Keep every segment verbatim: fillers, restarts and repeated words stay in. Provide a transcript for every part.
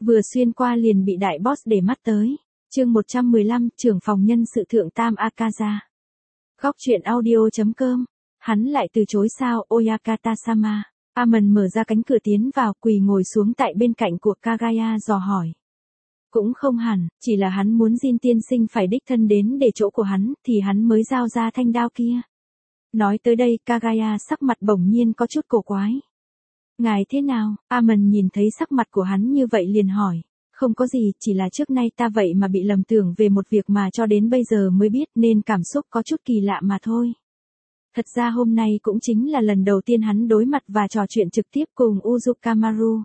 Vừa xuyên qua liền bị đại boss để mắt tới. Chương một trăm mười lăm, trưởng phòng nhân sự thượng tam Akaza. Góc truyện audio chấm com. Hắn lại từ chối sao, Oyakata-sama. Amon mở ra cánh cửa tiến vào, quỳ ngồi xuống tại bên cạnh của Kagaya dò hỏi. Cũng không hẳn, chỉ là hắn muốn Jin tiên sinh phải đích thân đến để chỗ của hắn, thì hắn mới giao ra thanh đao kia. Nói tới đây, Kagaya sắc mặt bỗng nhiên có chút cổ quái. Ngài thế nào? Amon nhìn thấy sắc mặt của hắn như vậy liền hỏi. Không có gì, chỉ là trước nay ta vậy mà bị lầm tưởng về một việc mà cho đến bây giờ mới biết nên cảm xúc có chút kỳ lạ mà thôi. Thật ra hôm nay cũng chính là lần đầu tiên hắn đối mặt và trò chuyện trực tiếp cùng Uzukamaru.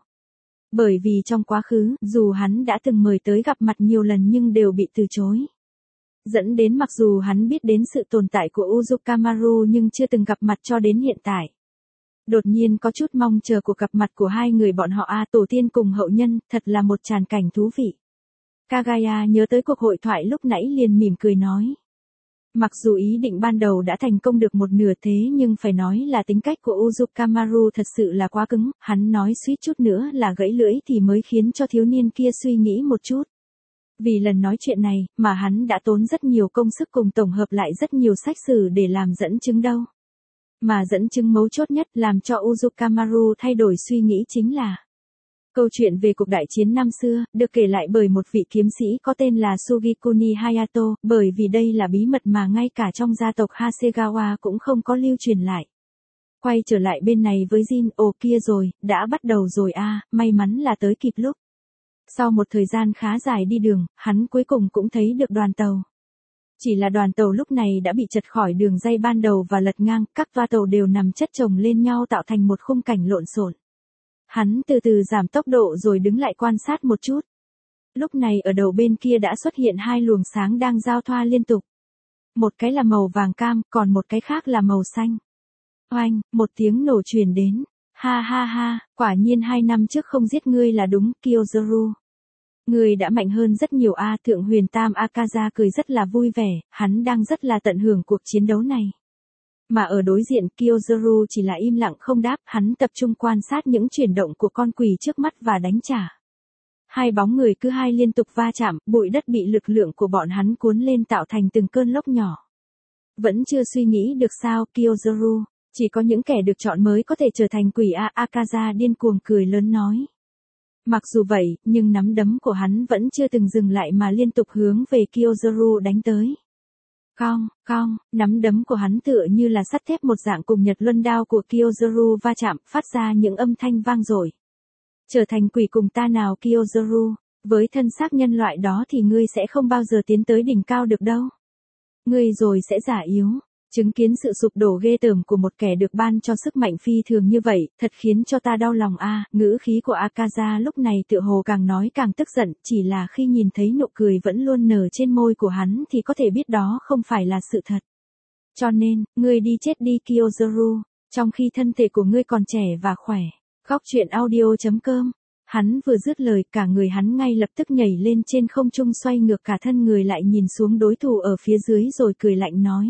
Bởi vì trong quá khứ, dù hắn đã từng mời tới gặp mặt nhiều lần nhưng đều bị từ chối. Dẫn đến mặc dù hắn biết đến sự tồn tại của Uzukamaru nhưng chưa từng gặp mặt cho đến hiện tại. Đột nhiên có chút mong chờ cuộc gặp mặt của hai người bọn họ a tổ tiên cùng hậu nhân, thật là một tràn cảnh thú vị. Kagaya nhớ tới cuộc hội thoại lúc nãy liền mỉm cười nói. Mặc dù ý định ban đầu đã thành công được một nửa thế nhưng phải nói là tính cách của Uzukamaru thật sự là quá cứng, hắn nói suýt chút nữa là gãy lưỡi thì mới khiến cho thiếu niên kia suy nghĩ một chút. Vì lần nói chuyện này mà hắn đã tốn rất nhiều công sức cùng tổng hợp lại rất nhiều sách sử để làm dẫn chứng đâu. Mà dẫn chứng mấu chốt nhất làm cho Uzukamaru thay đổi suy nghĩ chính là câu chuyện về cuộc đại chiến năm xưa, được kể lại bởi một vị kiếm sĩ có tên là Sugikuni Hayato, bởi vì đây là bí mật mà ngay cả trong gia tộc Hasegawa cũng không có lưu truyền lại. Quay trở lại bên này với Jin, ồ kia rồi, đã bắt đầu rồi a, may mắn là tới kịp lúc. Sau một thời gian khá dài đi đường, hắn cuối cùng cũng thấy được đoàn tàu. Chỉ là đoàn tàu lúc này đã bị chật khỏi đường ray ban đầu và lật ngang, các toa tàu đều nằm chất chồng lên nhau tạo thành một khung cảnh lộn xộn. Hắn từ từ giảm tốc độ rồi đứng lại quan sát một chút. Lúc này ở đầu bên kia đã xuất hiện hai luồng sáng đang giao thoa liên tục. Một cái là màu vàng cam, còn một cái khác là màu xanh. Oanh, một tiếng nổ truyền đến. Ha ha ha, quả nhiên hai năm trước không giết ngươi là đúng, Kyozaru. Ngươi đã mạnh hơn rất nhiều a, thượng huyền tam Akaza cười rất là vui vẻ, hắn đang rất là tận hưởng cuộc chiến đấu này. Mà ở đối diện Kyozaru chỉ là im lặng không đáp, hắn tập trung quan sát những chuyển động của con quỷ trước mắt và đánh trả. Hai bóng người cứ hai liên tục va chạm, bụi đất bị lực lượng của bọn hắn cuốn lên tạo thành từng cơn lốc nhỏ. Vẫn chưa suy nghĩ được sao Kyozaru, chỉ có những kẻ được chọn mới có thể trở thành quỷ a, Akaza điên cuồng cười lớn nói. Mặc dù vậy, nhưng nắm đấm của hắn vẫn chưa từng dừng lại mà liên tục hướng về Kyozaru đánh tới. Cong, cong, nắm đấm của hắn tựa như là sắt thép một dạng cùng Nhật Luân đao của Kyozaru va chạm, phát ra những âm thanh vang dội. Trở thành quỷ cùng ta nào Kyozaru, với thân xác nhân loại đó thì ngươi sẽ không bao giờ tiến tới đỉnh cao được đâu. Ngươi rồi sẽ già yếu. Chứng kiến sự sụp đổ ghê tởm của một kẻ được ban cho sức mạnh phi thường như vậy, thật khiến cho ta đau lòng a. Ngữ khí của Akaza lúc này tựa hồ càng nói càng tức giận, chỉ là khi nhìn thấy nụ cười vẫn luôn nở trên môi của hắn thì có thể biết đó không phải là sự thật. Cho nên, ngươi đi chết đi Kyozaru, trong khi thân thể của ngươi còn trẻ và khỏe. Góc truyện audio chấm com. Hắn vừa dứt lời, cả người hắn ngay lập tức nhảy lên trên không trung, xoay ngược cả thân người lại nhìn xuống đối thủ ở phía dưới rồi cười lạnh nói.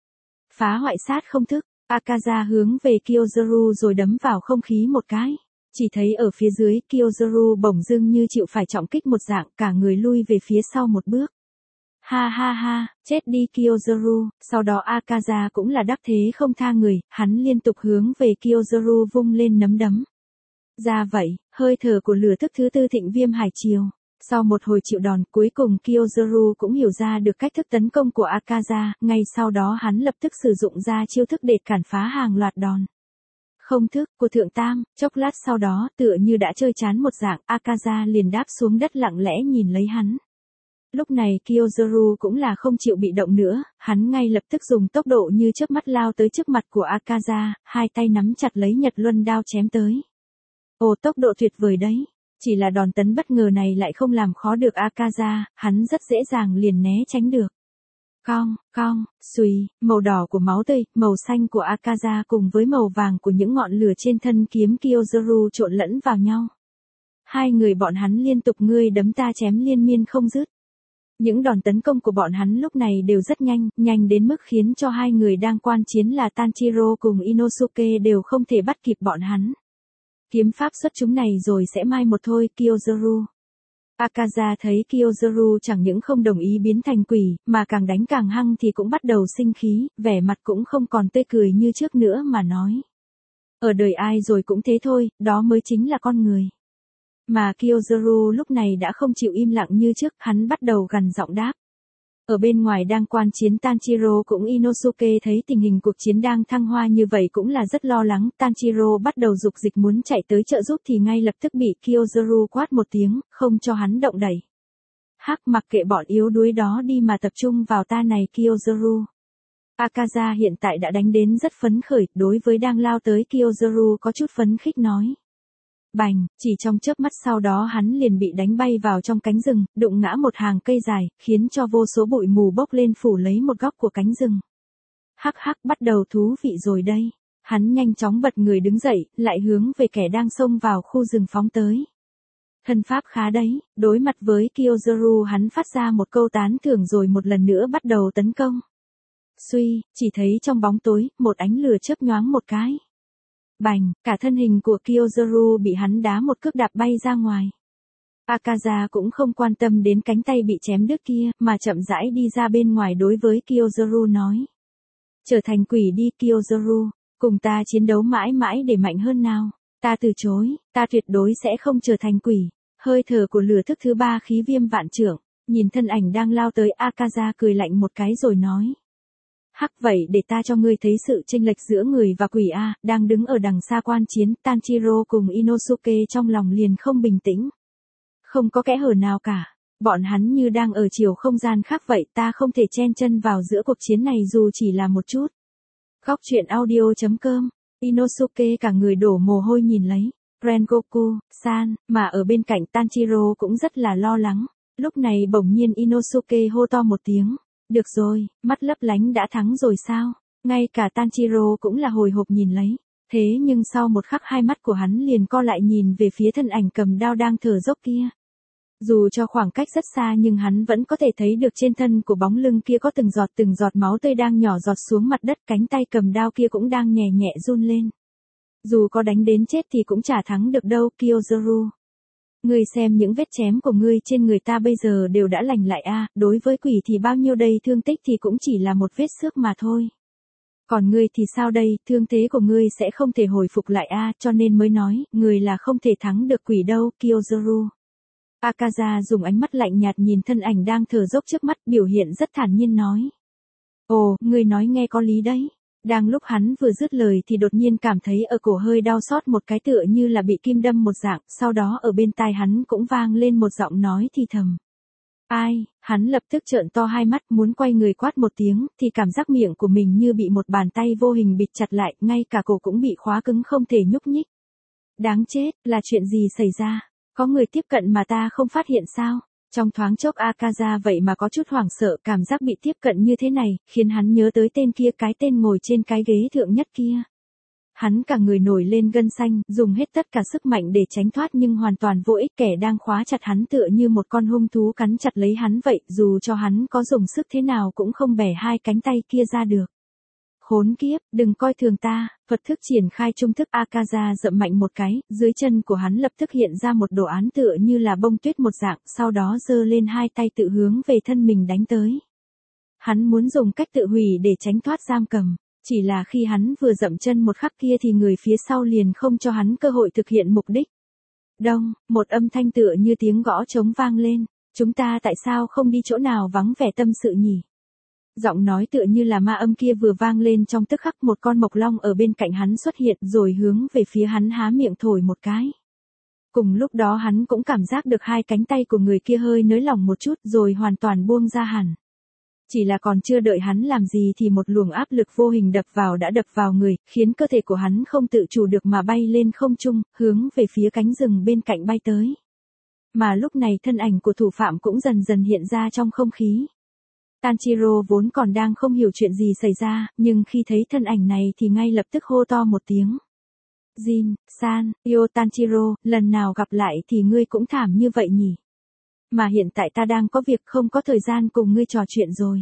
Phá hoại sát không thức, Akaza hướng về Kyozaru rồi đấm vào không khí một cái. Chỉ thấy ở phía dưới Kyozaru bỗng dưng như chịu phải trọng kích một dạng, cả người lui về phía sau một bước. Ha ha ha, chết đi Kyozaru, sau đó Akaza cũng là đắc thế không tha người, hắn liên tục hướng về Kyozaru vung lên nắm đấm. Ra vậy, hơi thở của lửa thức thứ tư thịnh viêm hải triều. Sau một hồi chịu đòn, cuối cùng Kyozaru cũng hiểu ra được cách thức tấn công của Akaza, ngay sau đó hắn lập tức sử dụng ra chiêu thức để cản phá hàng loạt đòn. Không thức của thượng tam, chốc lát sau đó, tựa như đã chơi chán một dạng, Akaza liền đáp xuống đất lặng lẽ nhìn lấy hắn. Lúc này Kyozaru cũng là không chịu bị động nữa, hắn ngay lập tức dùng tốc độ như chớp mắt lao tới trước mặt của Akaza, hai tay nắm chặt lấy Nhật Luân đao chém tới. Ồ, tốc độ tuyệt vời đấy. Chỉ là đòn tấn bất ngờ này lại không làm khó được Akaza, hắn rất dễ dàng liền né tránh được. Cong, cong, xùy, màu đỏ của máu tươi, màu xanh của Akaza cùng với màu vàng của những ngọn lửa trên thân kiếm Kyozaru trộn lẫn vào nhau. Hai người bọn hắn liên tục ngươi đấm ta chém liên miên không dứt. Những đòn tấn công của bọn hắn lúc này đều rất nhanh, nhanh đến mức khiến cho hai người đang quan chiến là Tanjiro cùng Inosuke đều không thể bắt kịp bọn hắn. Kiếm pháp xuất chúng này rồi sẽ mai một thôi Kyozaru. Akaza thấy Kyozuru chẳng những không đồng ý biến thành quỷ, mà càng đánh càng hăng thì cũng bắt đầu sinh khí, vẻ mặt cũng không còn tươi cười như trước nữa mà nói. Ở đời ai rồi cũng thế thôi, đó mới chính là con người. Mà Kyozuru lúc này đã không chịu im lặng như trước, hắn bắt đầu gằn giọng đáp. Ở bên ngoài đang quan chiến Tanjiro cũng Inosuke thấy tình hình cuộc chiến đang thăng hoa như vậy cũng là rất lo lắng. Tanjiro bắt đầu dục dịch muốn chạy tới trợ giúp thì ngay lập tức bị Kyozuru quát một tiếng, không cho hắn động đẩy. Hắc, mặc kệ bọn yếu đuối đó đi mà tập trung vào ta này Kyozuru. Akaza hiện tại đã đánh đến rất phấn khởi, đối với đang lao tới Kyozuru có chút phấn khích nói. Bành, chỉ trong chớp mắt sau đó hắn liền bị đánh bay vào trong cánh rừng, đụng ngã một hàng cây dài, khiến cho vô số bụi mù bốc lên phủ lấy một góc của cánh rừng. Hắc hắc, bắt đầu thú vị rồi đây. Hắn nhanh chóng bật người đứng dậy, lại hướng về kẻ đang xông vào khu rừng phóng tới. Thân pháp khá đấy, đối mặt với Kyozuru hắn phát ra một câu tán thưởng rồi một lần nữa bắt đầu tấn công. Suy, chỉ thấy trong bóng tối, một ánh lửa chớp nhoáng một cái. Bành, cả thân hình của Kyozuru bị hắn đá một cước đạp bay ra ngoài. Akaza cũng không quan tâm đến cánh tay bị chém đứt kia, mà chậm rãi đi ra bên ngoài đối với Kyozuru nói. Trở thành quỷ đi Kyozuru, cùng ta chiến đấu mãi mãi để mạnh hơn nào. Ta từ chối, ta tuyệt đối sẽ không trở thành quỷ. Hơi thở của lửa thức thứ ba khí viêm vạn trượng, nhìn thân ảnh đang lao tới Akaza cười lạnh một cái rồi nói. Hắc, vậy để ta cho ngươi thấy sự chênh lệch giữa người và quỷ a. Đang đứng ở đằng xa quan chiến, Tanjiro cùng Inosuke trong lòng liền không bình tĩnh. Không có kẽ hở nào cả, bọn hắn như đang ở chiều không gian khác vậy, ta không thể chen chân vào giữa cuộc chiến này dù chỉ là một chút. Góc truyện audio chấm com, Inosuke cả người đổ mồ hôi nhìn lấy, Rengoku, san, mà ở bên cạnh Tanjiro cũng rất là lo lắng. Lúc này bỗng nhiên Inosuke hô to một tiếng. Được rồi, mắt lấp lánh đã thắng rồi sao? Ngay cả Tanjiro cũng là hồi hộp nhìn lấy. Thế nhưng sau một khắc hai mắt của hắn liền co lại nhìn về phía thân ảnh cầm đao đang thở dốc kia. Dù cho khoảng cách rất xa nhưng hắn vẫn có thể thấy được trên thân của bóng lưng kia có từng giọt từng giọt máu tươi đang nhỏ giọt xuống mặt đất, cánh tay cầm đao kia cũng đang nhẹ nhẹ run lên. Dù có đánh đến chết thì cũng chả thắng được đâu, Kyozuru. Ngươi xem những vết chém của ngươi trên người ta bây giờ đều đã lành lại a, đối với quỷ thì bao nhiêu đây thương tích thì cũng chỉ là một vết xước mà thôi. Còn ngươi thì sao đây, thương thế của ngươi sẽ không thể hồi phục lại a, cho nên mới nói, ngươi là không thể thắng được quỷ đâu, Kyozuru. Akaza dùng ánh mắt lạnh nhạt nhìn thân ảnh đang thở dốc trước mắt, biểu hiện rất thản nhiên nói. Ồ, ngươi nói nghe có lý đấy. Đang lúc hắn vừa dứt lời thì đột nhiên cảm thấy ở cổ hơi đau xót một cái tựa như là bị kim đâm một dạng, sau đó ở bên tai hắn cũng vang lên một giọng nói thì thầm. Ai, hắn lập tức trợn to hai mắt muốn quay người quát một tiếng, thì cảm giác miệng của mình như bị một bàn tay vô hình bịt chặt lại, ngay cả cổ cũng bị khóa cứng không thể nhúc nhích. Đáng chết, là chuyện gì xảy ra? Có người tiếp cận mà ta không phát hiện sao? Trong thoáng chốc Akaza vậy mà có chút hoảng sợ, cảm giác bị tiếp cận như thế này, khiến hắn nhớ tới tên kia, cái tên ngồi trên cái ghế thượng nhất kia. Hắn cả người nổi lên gân xanh, dùng hết tất cả sức mạnh để tránh thoát nhưng hoàn toàn vô ích, kẻ đang khóa chặt hắn tựa như một con hung thú cắn chặt lấy hắn vậy, dù cho hắn có dùng sức thế nào cũng không bẻ hai cánh tay kia ra được. Khốn kiếp, đừng coi thường ta, Phật thức triển khai trung thức Akaza dậm mạnh một cái, dưới chân của hắn lập tức hiện ra một đồ án tựa như là bông tuyết một dạng, sau đó giơ lên hai tay tự hướng về thân mình đánh tới. Hắn muốn dùng cách tự hủy để tránh thoát giam cầm, chỉ là khi hắn vừa dậm chân một khắc kia thì người phía sau liền không cho hắn cơ hội thực hiện mục đích. Đông, một âm thanh tựa như tiếng gõ trống vang lên, chúng ta tại sao không đi chỗ nào vắng vẻ tâm sự nhỉ? Giọng nói tựa như là ma âm kia vừa vang lên trong tức khắc, một con mộc long ở bên cạnh hắn xuất hiện rồi hướng về phía hắn há miệng thổi một cái. Cùng lúc đó hắn cũng cảm giác được hai cánh tay của người kia hơi nới lỏng một chút rồi hoàn toàn buông ra hẳn. Chỉ là còn chưa đợi hắn làm gì thì một luồng áp lực vô hình đập vào đã đập vào người, khiến cơ thể của hắn không tự chủ được mà bay lên không trung, hướng về phía cánh rừng bên cạnh bay tới. Mà lúc này thân ảnh của thủ phạm cũng dần dần hiện ra trong không khí. Tanjiro vốn còn đang không hiểu chuyện gì xảy ra, nhưng khi thấy thân ảnh này thì ngay lập tức hô to một tiếng. Jin, san, yêu Tanjiro, lần nào gặp lại thì ngươi cũng thảm như vậy nhỉ? Mà hiện tại ta đang có việc không có thời gian cùng ngươi trò chuyện rồi.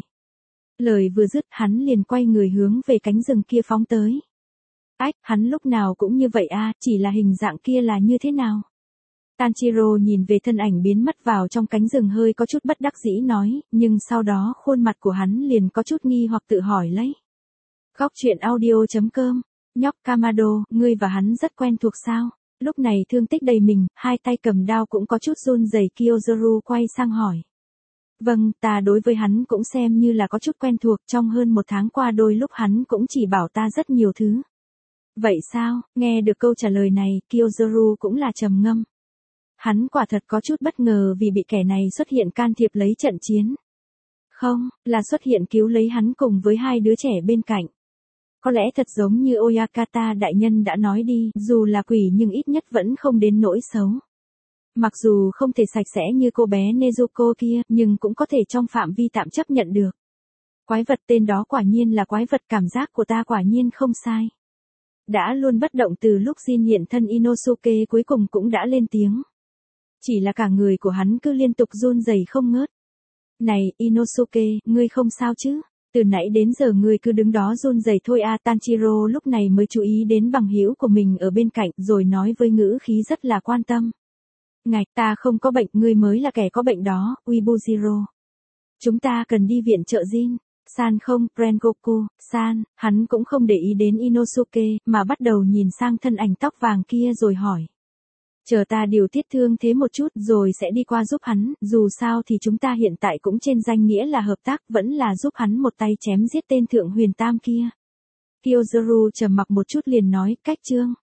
Lời vừa dứt hắn liền quay người hướng về cánh rừng kia phóng tới. Ách, hắn lúc nào cũng như vậy a, chỉ là hình dạng kia là như thế nào? Tanjiro nhìn về thân ảnh biến mất vào trong cánh rừng hơi có chút bất đắc dĩ nói, nhưng sau đó khuôn mặt của hắn liền có chút nghi hoặc tự hỏi lấy. Góc truyện audio.com, nhóc Kamado, ngươi và hắn rất quen thuộc sao? Lúc này thương tích đầy mình, hai tay cầm đao cũng có chút run rẩy. Kyojuro quay sang hỏi. Vâng, ta đối với hắn cũng xem như là có chút quen thuộc, trong hơn một tháng qua đôi lúc hắn cũng chỉ bảo ta rất nhiều thứ. Vậy sao? Nghe được câu trả lời này, Kyojuro cũng là trầm ngâm. Hắn quả thật có chút bất ngờ vì bị kẻ này xuất hiện can thiệp lấy trận chiến. Không, là xuất hiện cứu lấy hắn cùng với hai đứa trẻ bên cạnh. Có lẽ thật giống như Oyakata đại nhân đã nói đi, dù là quỷ nhưng ít nhất vẫn không đến nỗi xấu. Mặc dù không thể sạch sẽ như cô bé Nezuko kia, nhưng cũng có thể trong phạm vi tạm chấp nhận được. Quái vật tên đó quả nhiên là quái vật, cảm giác của ta quả nhiên không sai. Đã luôn bất động từ lúc Jin hiện thân, Inosuke cuối cùng cũng đã lên tiếng. Chỉ là cả người của hắn cứ liên tục run rẩy không ngớt. Này, Inosuke, ngươi không sao chứ? Từ nãy đến giờ ngươi cứ đứng đó run rẩy thôi à. Tanjiro lúc này mới chú ý đến bằng hữu của mình ở bên cạnh rồi nói với ngữ khí rất là quan tâm. Ngạch, ta không có bệnh, ngươi mới là kẻ có bệnh đó, Uibujiro. Chúng ta cần đi viện trợ Jin. San không, Rengoku, San, hắn cũng không để ý đến Inosuke, mà bắt đầu nhìn sang thân ảnh tóc vàng kia rồi hỏi. Chờ ta điều tiết thương thế một chút rồi sẽ đi qua giúp hắn, dù sao thì chúng ta hiện tại cũng trên danh nghĩa là hợp tác, vẫn là giúp hắn một tay chém giết tên thượng huyền tam kia. Kyojuro trầm mặc một chút liền nói, cách chương.